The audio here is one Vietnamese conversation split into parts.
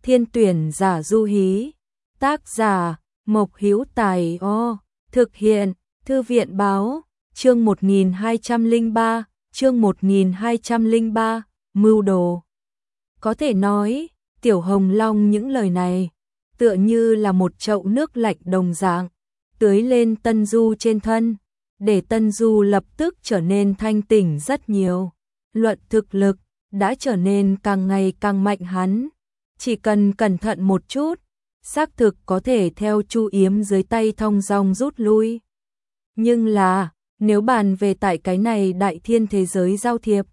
Thiên tuyển giả du hí. Tác giả Mộc Hữu Tài. Thực hiện Thư viện báo. Chương 1203, chương 1203, mưu đồ. Có thể nói, Tiểu Hồng Long những lời này, tựa như là một chậu nước lạnh đồng dạng, tưới lên Tân Du trên thân, để Tân Du lập tức trở nên thanh tỉnh rất nhiều. Luận thực lực, đã trở nên càng ngày càng mạnh hắn. Chỉ cần cẩn thận một chút, xác thực có thể theo Chu Yếm dưới tay thong dong rút lui. Nhưng là, nếu bàn về tại cái này đại thiên thế giới giao thiệp,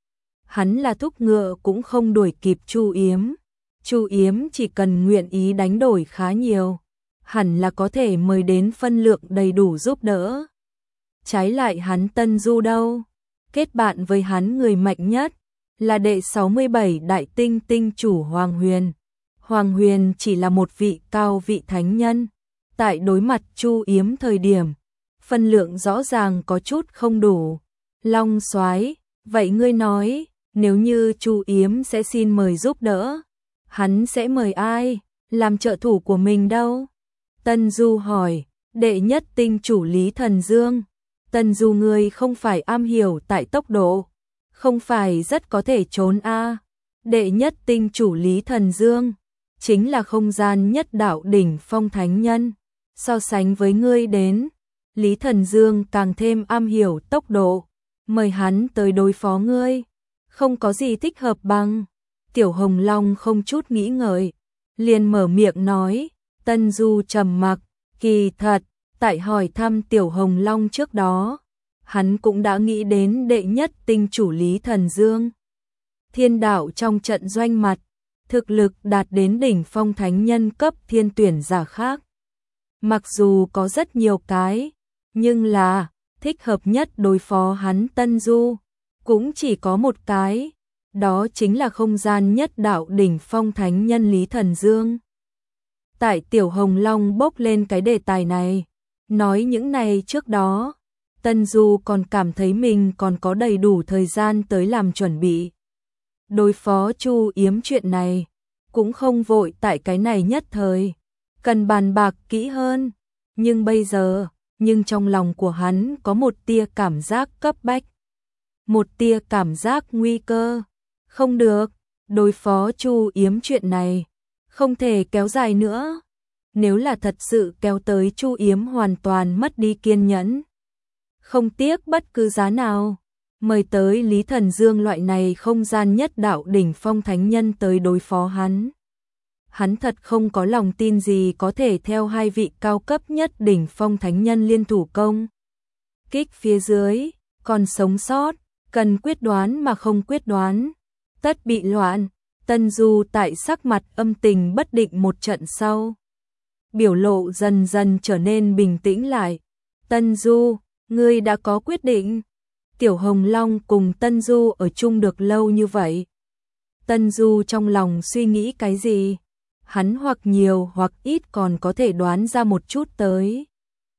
hắn là thúc ngựa cũng không đuổi kịp Chu Yếm. Chu Yếm chỉ cần nguyện ý đánh đổi khá nhiều, hẳn là có thể mời đến phân lượng đầy đủ giúp đỡ. Trái lại hắn Tân Du đâu, kết bạn với hắn người mạnh nhất là đệ 67 đại tinh tinh chủ Hoàng Huyền. Hoàng Huyền chỉ là một vị cao vị thánh nhân, tại đối mặt Chu Yếm thời điểm, phân lượng rõ ràng có chút không đủ. Long Soái, vậy ngươi nói, nếu như Chu Yếm sẽ xin mời giúp đỡ, hắn sẽ mời ai làm trợ thủ của mình đâu? Tân Du hỏi. Đệ nhất tinh chủ Lý Thần Dương. Tân Du ngươi không phải am hiểu tại tốc độ, không phải rất có thể trốn a? Đệ nhất tinh chủ Lý Thần Dương chính là không gian nhất đạo đỉnh phong thánh nhân, so sánh với ngươi đến, Lý Thần Dương càng thêm am hiểu tốc độ, mời hắn tới đối phó ngươi, không có gì thích hợp bằng. Tiểu Hồng Long không chút nghĩ ngợi, liền mở miệng nói. Tân Du trầm mặc, kỳ thật, tại hỏi thăm Tiểu Hồng Long trước đó, hắn cũng đã nghĩ đến đệ nhất tinh chủ Lý Thần Dương. Thiên đạo trong trận doanh mặt, thực lực đạt đến đỉnh phong thánh nhân cấp thiên tuyển giả khác. Mặc dù có rất nhiều cái, nhưng là thích hợp nhất đối phó hắn Tân Du cũng chỉ có một cái, đó chính là không gian nhất đạo đỉnh phong thánh nhân Lý Thần Dương. Tại Tiểu Hồng Long bốc lên cái đề tài này, nói những này trước đó, Tân Du còn cảm thấy mình còn có đầy đủ thời gian tới làm chuẩn bị. Đối phó Chu Yếm chuyện này, cũng không vội tại cái này nhất thời, cần bàn bạc kỹ hơn, nhưng bây giờ, trong lòng của hắn có một tia cảm giác cấp bách, một tia cảm giác nguy cơ. Không được, đối phó Chu Yếm chuyện này, không thể kéo dài nữa. Nếu là thật sự kéo tới Chu Yếm hoàn toàn mất đi kiên nhẫn, không tiếc bất cứ giá nào, mời tới Lý Thần Dương loại này không gian nhất đạo đỉnh phong thánh nhân tới đối phó hắn. Hắn thật không có lòng tin gì có thể theo hai vị cao cấp nhất đỉnh phong thánh nhân liên thủ công kích phía dưới, còn sống sót, cần quyết đoán mà không quyết đoán, tất bị loạn. Tân Du tại sắc mặt âm tình bất định một trận sau, biểu lộ dần dần trở nên bình tĩnh lại. Tân Du, ngươi đã có quyết định? Tiểu Hồng Long cùng Tân Du ở chung được lâu như vậy, Tân Du trong lòng suy nghĩ cái gì? Hắn hoặc nhiều hoặc ít còn có thể đoán ra một chút tới.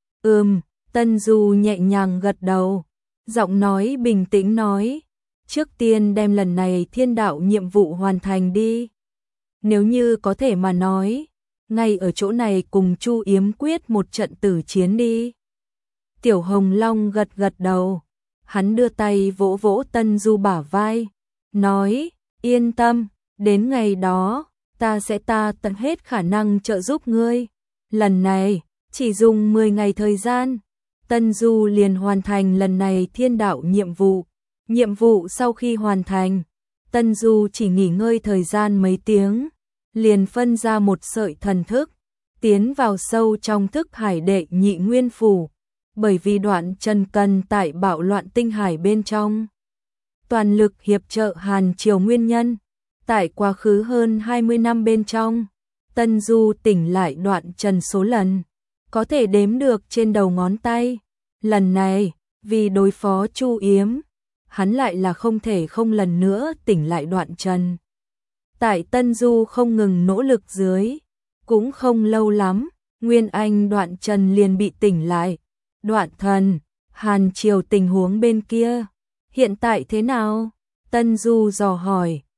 Tân Du nhẹ nhàng gật đầu, giọng nói bình tĩnh nói, trước tiên đem lần này thiên đạo nhiệm vụ hoàn thành đi. Nếu như có thể mà nói, ngay ở chỗ này cùng Chu Yếm quyết một trận tử chiến đi. Tiểu Hồng Long gật gật đầu, hắn đưa tay vỗ vỗ Tân Du bả vai, nói, yên tâm, đến ngày đó, ta sẽ tận hết khả năng trợ giúp ngươi. Lần này, chỉ dùng 10 ngày thời gian, Tân Du liền hoàn thành lần này thiên đạo nhiệm vụ. Nhiệm vụ sau khi hoàn thành, Tân Du chỉ nghỉ ngơi thời gian mấy tiếng, liền phân ra một sợi thần thức, tiến vào sâu trong thức hải đệ nhị nguyên phủ, bởi vì Đoạn Trần cần tại bạo loạn tinh hải bên trong toàn lực hiệp trợ Hàn Triều nguyên nhân. Tại quá khứ hơn 20 năm bên trong, Tân Du tỉnh lại Đoạn Trần số lần có thể đếm được trên đầu ngón tay. Lần này, vì đối phó Chu Yếm, hắn lại là không thể không lần nữa tỉnh lại Đoạn Trần. Tại Tân Du không ngừng nỗ lực dưới, cũng không lâu lắm, Nguyên Anh Đoạn Trần liền bị tỉnh lại. Đoạn thần, Hàn Triều tình huống bên kia, hiện tại thế nào? Tân Du dò hỏi.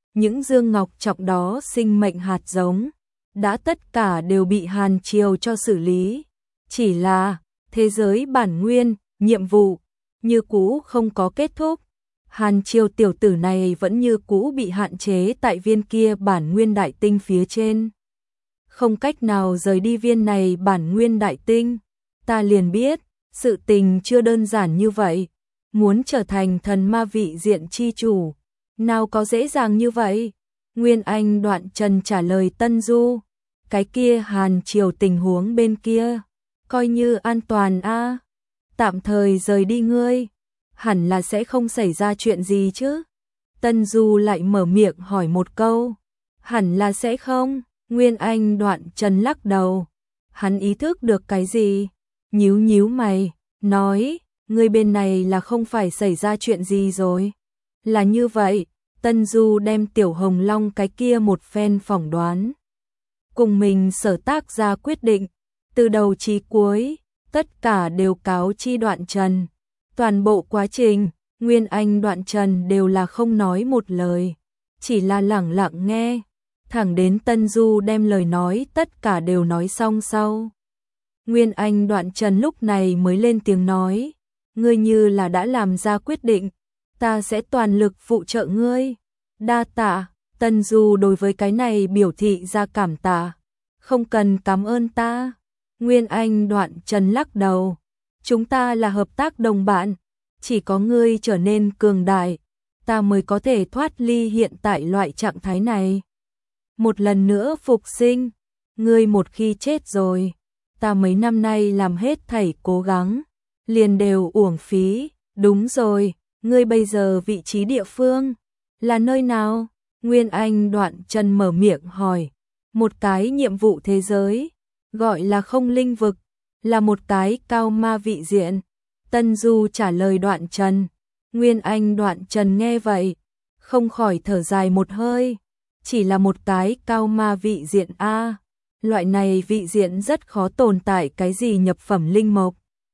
những dương ngọc trọng đó sinh mệnh hạt giống, đã tất cả đều bị Hàn Triều cho xử lý. Chỉ là, thế giới bản nguyên, nhiệm vụ, như cũ không có kết thúc. Hàn Triều tiểu tử này vẫn như cũ bị hạn chế tại viên kia bản nguyên đại tinh phía trên. Không cách nào rời đi viên này bản nguyên đại tinh. Ta liền biết, sự tình chưa đơn giản như vậy. Muốn trở thành thần ma vị diện chi chủ, nào có dễ dàng như vậy. Nguyên Anh Đoạn Trần trả lời Tân Du, cái kia Hàn Triều tình huống bên kia, coi như an toàn a. Tạm thời rời đi ngươi, hẳn là sẽ không xảy ra chuyện gì chứ. Tân Du lại mở miệng hỏi một câu, hẳn là sẽ không. Nguyên Anh Đoạn Trần lắc đầu, hắn ý thức được cái gì, nhíu nhíu mày, nói, ngươi bên này là không phải xảy ra chuyện gì rồi. Là như vậy, Tân Du đem Tiểu Hồng Long cái kia một phen phỏng đoán. Cùng mình sở tác ra quyết định, từ đầu chí cuối, tất cả đều cáo chi Đoạn Trần. Toàn bộ quá trình, Nguyên Anh Đoạn Trần đều là không nói một lời, chỉ là lẳng lặng nghe, thẳng đến Tân Du đem lời nói tất cả đều nói xong sau. Nguyên Anh Đoạn Trần lúc này mới lên tiếng nói, ngươi như là đã làm ra quyết định, ta sẽ toàn lực phụ trợ ngươi. Đa tạ. Tân Du đối với cái này biểu thị ra cảm tạ, không cần cảm ơn ta. Nguyên Anh Đoạn Trần lắc đầu, chúng ta là hợp tác đồng bạn, chỉ có ngươi trở nên cường đại, ta mới có thể thoát ly hiện tại loại trạng thái này. Một lần nữa phục sinh, ngươi một khi chết rồi, ta mấy năm nay làm hết thảy cố gắng, liền đều uổng phí. Đúng rồi, ngươi bây giờ vị trí địa phương là nơi nào? Nguyên Anh Đoạn Trần mở miệng hỏi. Một cái nhiệm vụ thế giới, gọi là Không Linh Vực, là một cái cao ma vị diện. Tân Du trả lời Đoạn Trần. Nguyên Anh Đoạn Trần nghe vậy, không khỏi thở dài một hơi. Chỉ là một cái cao ma vị diện a, loại này vị diện rất khó tồn tại cái gì nhập phẩm linh mộc.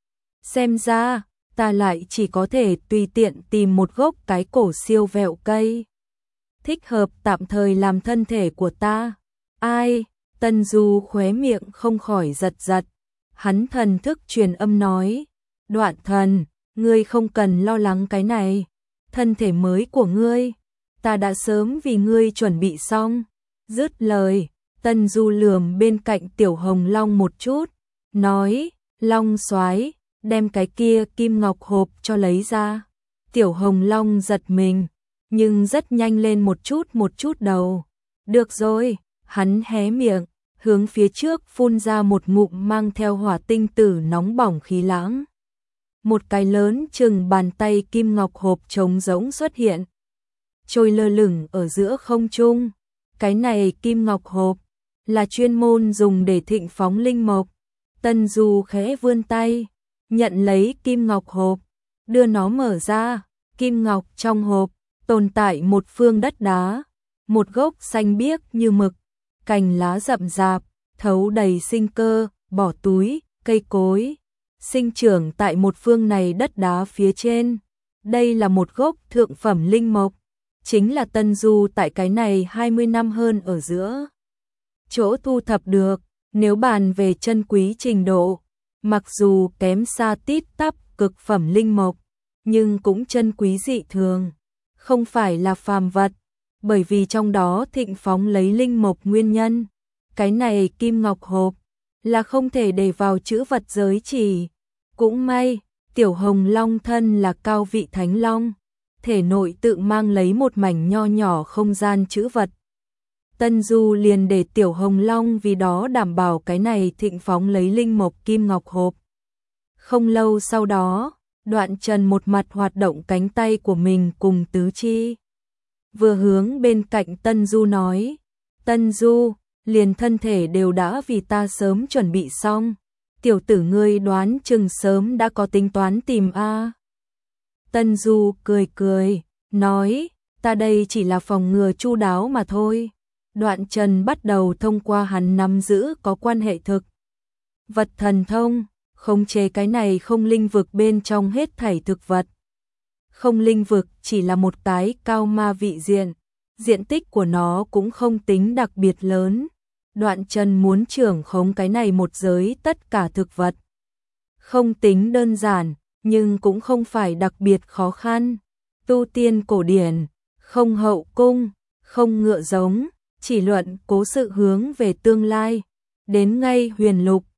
Xem ra, ta lại chỉ có thể tùy tiện tìm một gốc cái cổ siêu vẹo cây, thích hợp tạm thời làm thân thể của ta. Ai? Tân Du khóe miệng không khỏi giật giật. Hắn thần thức truyền âm nói, Đoạn thần, ngươi không cần lo lắng cái này. Thân thể mới của ngươi, ta đã sớm vì ngươi chuẩn bị xong. Dứt lời, Tân Du lườm bên cạnh Tiểu Hồng Long một chút, nói, Long soái, đem cái kia kim ngọc hộp cho lấy ra. Tiểu Hồng Long giật mình, nhưng rất nhanh lên một chút đầu. Được rồi, hắn hé miệng, hướng phía trước phun ra một ngụm mang theo hỏa tinh tử nóng bỏng khí lãng. Một cái lớn chừng bàn tay kim ngọc hộp trống rỗng xuất hiện, trôi lơ lửng ở giữa không trung. Cái này kim ngọc hộp là chuyên môn dùng để thịnh phóng linh mộc. Tân Du khẽ vươn tay, nhận lấy kim ngọc hộp, đưa nó mở ra. Kim ngọc trong hộp tồn tại một phương đất đá, một gốc xanh biếc như mực, cành lá rậm rạp, thấu đầy sinh cơ, bỏ túi, cây cối, sinh trưởng tại một phương này đất đá phía trên. Đây là một gốc thượng phẩm linh mộc, chính là Tân Du tại cái này 20 năm hơn ở giữa chỗ thu thập được. Nếu bàn về chân quý trình độ, mặc dù kém xa tít tắp cực phẩm linh mộc, nhưng cũng chân quý dị thường, không phải là phàm vật, bởi vì trong đó thịnh phóng lấy linh mộc nguyên nhân. Cái này kim ngọc hộp là không thể để vào chữ vật giới chỉ. Cũng may, Tiểu Hồng Long thân là cao vị thánh long, thể nội tự mang lấy một mảnh nho nhỏ không gian chữ vật. Tân Du liền để Tiểu Hồng Long vì đó đảm bảo cái này thịnh phóng lấy linh mộc kim ngọc hộp. Không lâu sau đó, Đoạn Trần một mặt hoạt động cánh tay của mình cùng tứ chi, vừa hướng bên cạnh Tân Du nói, Tân Du, liền thân thể đều đã vì ta sớm chuẩn bị xong, tiểu tử ngươi đoán chừng sớm đã có tính toán tìm a. Tân Du cười cười, nói, ta đây chỉ là phòng ngừa chu đáo mà thôi. Đoạn Trần bắt đầu thông qua hắn nắm giữ có quan hệ thực vật thần thông, khống chế cái này không linh vực bên trong hết thảy thực vật. Không linh vực chỉ là một cái cao ma vị diện, diện tích của nó cũng không tính đặc biệt lớn. Đoạn Trần muốn trưởng khống cái này một giới tất cả thực vật. Không tính đơn giản, nhưng cũng không phải đặc biệt khó khăn. Tu tiên cổ điển, không hậu cung, không ngựa giống, chỉ luận cố sự hướng về tương lai. Đến ngay huyền lục,